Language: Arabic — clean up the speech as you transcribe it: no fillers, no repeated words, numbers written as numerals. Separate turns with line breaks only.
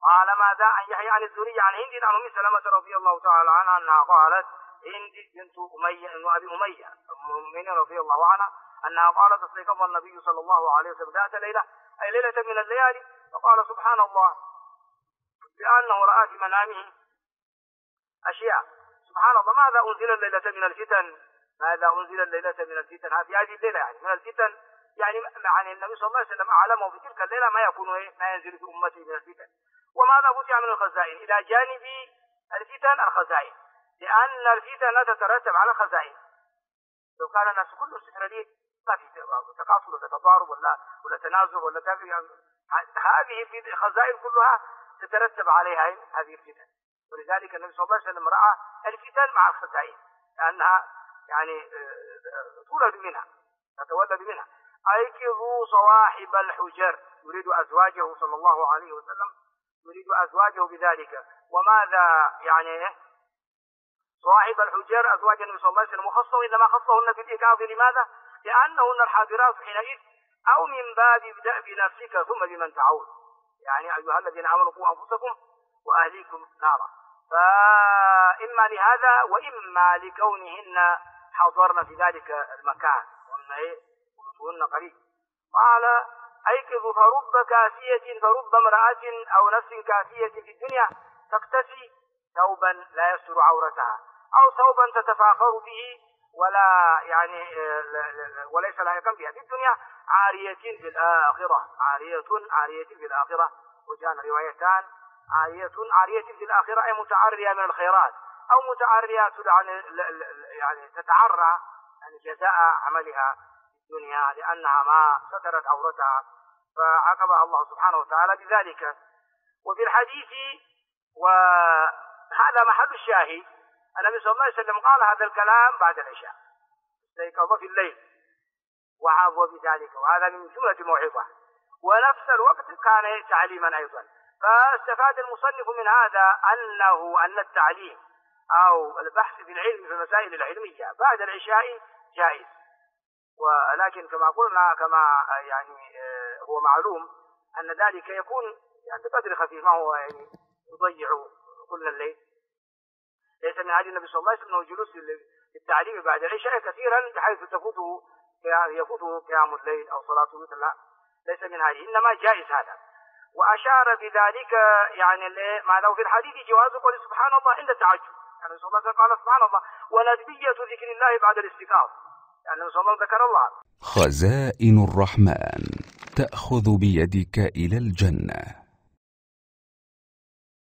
قال ماذا؟ عن يحيى عن الزهري عن هند عن أم سلمة رضي الله تعالى عنها أنها قالت هند بنت أبي أمية أم المؤمنين رضي الله عنها أنها قالت استيقظ النبي صلى الله عليه وسلم ذات ليلة أي ليلة من الليالي فقال سبحان الله بأنه رأى في منامه أشياء. سبحان الله ماذا أنزل الليلة من الفتن؟ ماذا أنزل الليلة من الفتن؟ في هذه الليلة يعني من الفتن، يعني النبي صلى الله عليه وسلم أعلمه في تلك الليلة ما يكون ما ينزل في أمته من الفتن. وماذا فتح من الخزائن؟ إلى جانب الفتن الخزائن، لأن الفتن تترتب على خزائن. لو كان الناس كلهم سكرانين ما في تقاتل ولا تضارب ولا تنازع ولا هذه الخزائن كلها تترتب عليها هذه الفتن. ولذلك النبي صلى الله عليه وسلم رأى الفتن مع الخزائن لأنها يعني تولد منها تتولد منها. أيقظوا صواحب الحجر، يريد أزواجه صلى الله عليه وسلم، يريد أزواجه بذلك. وماذا يعني صواحب الحجر أزواج النبي صلى الله عليه وسلم وخصه إنما خصهن في الإيقاظ. لماذا؟ لأنهن الحاضرات حينئذ، أو من باب ابدأ بنفسك ثم بمن تعول، يعني أيها الذين آمنوا قوا أنفسكم وأهليكم نارا. فإما لهذا وإما لكونهن حضرن في ذلك المكان وهن قريب. قال أيقظ فرب كاسية، فرب امرأة أو نفس كاسية في الدنيا تكتسي ثوبا لا يستر عورتها، أو ثوبا تتفاخر به ولا يعني وليس لائقا بها في الدنيا، عارية في الآخرة، عارية في الآخرة. وجاء روايتان عارية في الآخرة أي متعرية من الخيرات، أو متعرية يعني تتعرى يعني جزاء عملها في الدنيا لأنها ما سترت عورتها فعاقبها الله سبحانه وتعالى بذلك. وفي الحديث وهذا محل الشاهد النبي صلى الله عليه وسلم قال هذا الكلام بعد العشاء، استيقظ في الليل وعظ بذلك، وهذا من جملة الموعظة، ونفس الوقت كان تعليما أيضا. فاستفاد المصنف من هذا أن التعليم أو البحث في العلم في المسائل العلمية بعد العشاء جائز، ولكن كما قلنا كما يعني هو معلوم أن ذلك يكون يعني بقدر خفيف، ما هو يعني يضيع كل الليل. ليس من هذه النبي صلى الله عليه وسلم جلوس للتعليم بعد العشاء كثيرا بحيث يفوته قيام الليل أو صلاة الوتر، لا، ليس من هذه، إنما جائز هذا. وأشار بذلك يعني ما له في الحديث جواز قول سبحان الله عند التعجب، يعني صلى الله عليه وسلم قال سبحان الله وندبية ذكر الله بعد الاستيقاظ، يعني صلى الله عليه وسلم ذكر الله.
خزائن الرحمن تأخذ بيدك إلى الجنة.